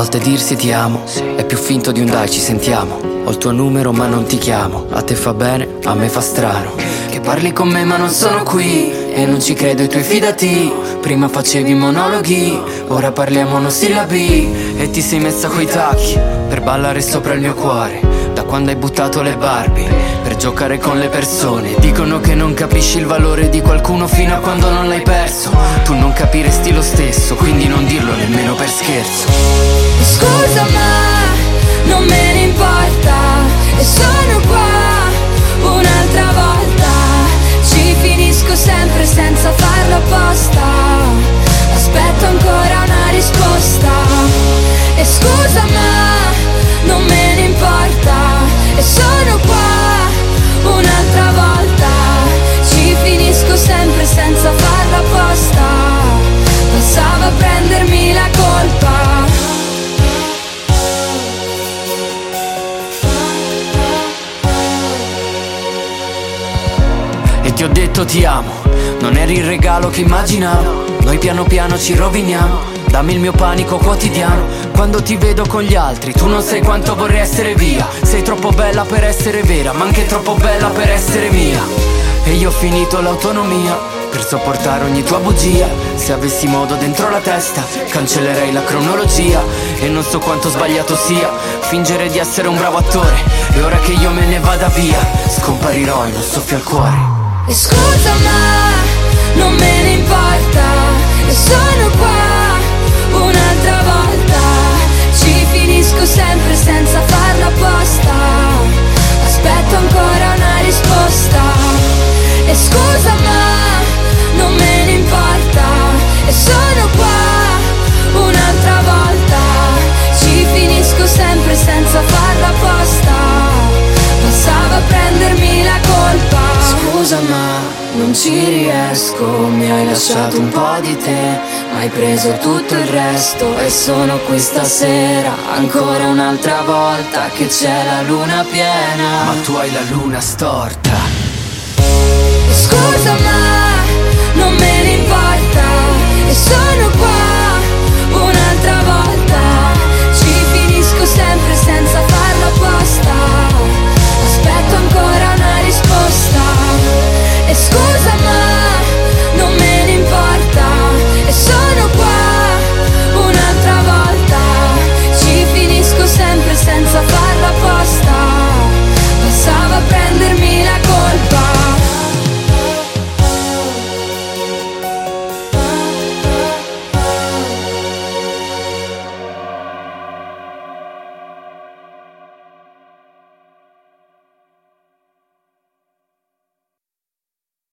volte dirsi ti amo è più finto di un dai ci sentiamo. Ho il tuo numero ma non ti chiamo. A te fa bene, a me fa strano che parli con me ma non sono qui. E non ci credo ai tuoi fidati. Prima facevi monologhi, ora parliamo monosillabi. E ti sei messa coi tacchi per ballare sopra il mio cuore. Da quando hai buttato le Barbie per giocare con le persone. Dicono che non capisci il valore di qualcuno fino a quando non l'hai perso. Tu non capiresti lo stesso, quindi non dirlo nemmeno per scherzo. Scusa ma non me ne importa. E sono qua un'altra volta. Ci finisco sempre senza farlo apposta. Aspetto ancora una risposta. E scusa ma non me ne importa. E sono qua un'altra volta. Ci finisco sempre senza farlo apposta. Passavo a prendermi la colpa. E ti ho detto ti amo, non eri il regalo che immaginavo. Noi piano piano ci roviniamo. Dammi il mio panico quotidiano. Quando ti vedo con gli altri tu non sai quanto vorrei essere via. Sei troppo bella per essere vera, ma anche troppo bella per essere mia. E io ho finito l'autonomia per sopportare ogni tua bugia. Se avessi modo dentro la testa cancellerei la cronologia. E non so quanto sbagliato sia fingere di essere un bravo attore. E ora che io me ne vada via scomparirò in un soffio al cuore. E scusa ma non me ne importa. E sono qua un'altra volta. Ci finisco sempre senza farlo apposta. Aspetto ancora una risposta. E scusa ma non me ne importa. E sono qua un'altra volta. Ci finisco sempre senza farlo apposta. Passavo a prendermi la colpa. Scusa ma non ci riesco. Mi hai lasciato un po' di te, ma hai preso tutto il resto. E sono qui stasera ancora un'altra volta che c'è la luna piena. Ma tu hai la luna storta. Scusa ma non me ne importa. E sono qua un'altra volta. Ci finisco sempre senza